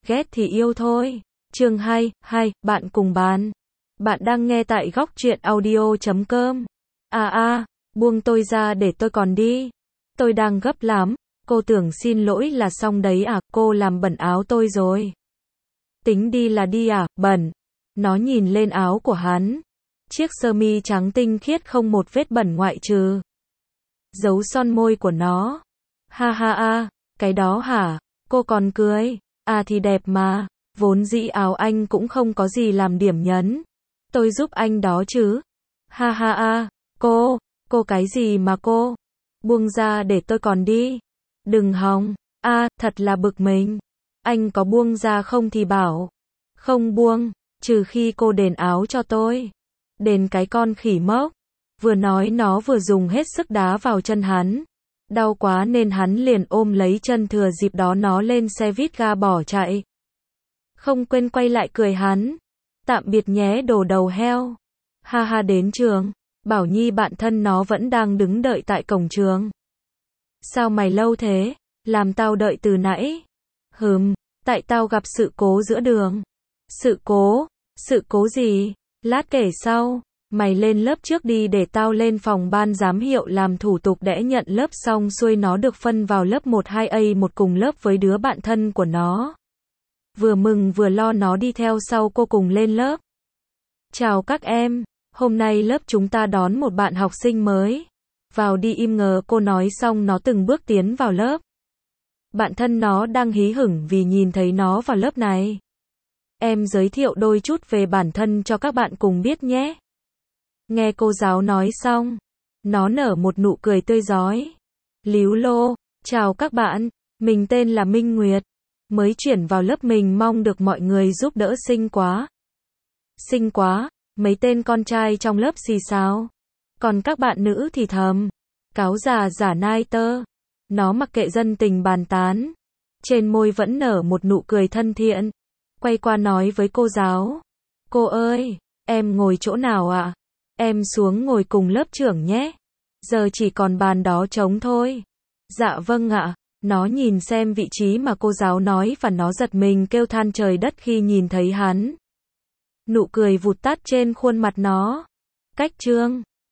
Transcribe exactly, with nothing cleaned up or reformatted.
ghét thì yêu thôi. Chương hai, hai, bạn cùng bàn. Bạn đang nghe tại góc truyện audio chấm com. À à, buông tôi ra để tôi còn đi. Tôi đang gấp lắm. Cô tưởng xin lỗi là xong đấy à, cô làm bẩn áo tôi rồi. Tính đi là đi à, bẩn. Nó nhìn lên áo của hắn. Chiếc sơ mi trắng tinh khiết không một vết bẩn ngoại trừ dấu son môi của nó. Ha ha a, cái đó hả? Cô còn cười. À thì đẹp mà, vốn dĩ áo anh cũng không có gì làm điểm nhấn. Tôi giúp anh đó chứ. Ha ha a, cô, cô cái gì mà cô? Buông ra để tôi còn đi. Đừng hòng. A, thật là bực mình. Anh có buông ra không thì bảo. Không buông, trừ khi cô đền áo cho tôi. Đền cái con khỉ mốc. Vừa nói nó vừa dùng hết sức đá vào chân hắn. Đau quá nên hắn liền ôm lấy chân, thừa dịp đó nó lên xe vít ga bỏ chạy. Không quên quay lại cười hắn. Tạm biệt nhé đồ đầu heo. Ha ha, đến trường. Bảo Nhi bạn thân nó vẫn đang đứng đợi tại cổng trường. Sao mày lâu thế? Làm tao đợi từ nãy. Hừm, tại tao gặp sự cố giữa đường. Sự cố? Sự cố gì? Lát kể sau. Mày lên lớp trước đi để tao lên phòng ban giám hiệu làm thủ tục để nhận lớp, xong xuôi nó được phân vào lớp một hai A một cùng lớp với đứa bạn thân của nó. Vừa mừng vừa lo nó đi theo sau cô cùng lên lớp. Chào các em, hôm nay lớp chúng ta đón một bạn học sinh mới. Vào đi, im ngờ cô nói xong nó từng bước tiến vào lớp. Bạn thân nó đang hí hửng vì nhìn thấy nó vào lớp này. Em giới thiệu đôi chút về bản thân cho các bạn cùng biết nhé. Nghe cô giáo nói xong, nó nở một nụ cười tươi rói. Líu lô, chào các bạn, mình tên là Minh Nguyệt. Mới chuyển vào lớp mình mong được mọi người giúp đỡ. Xinh quá. Xinh quá, mấy tên con trai trong lớp xì xào. Còn các bạn nữ thì thầm. Cáo già giả nai tơ. Nó mặc kệ dân tình bàn tán. Trên môi vẫn nở một nụ cười thân thiện. Quay qua nói với cô giáo. Cô ơi, em ngồi chỗ nào ạ? À? Em xuống ngồi cùng lớp trưởng nhé. Giờ chỉ còn bàn đó trống thôi. Dạ vâng ạ. Nó nhìn xem vị trí mà cô giáo nói và nó giật mình kêu than trời đất khi nhìn thấy hắn. Nụ cười vụt tắt trên khuôn mặt nó. Cách chương.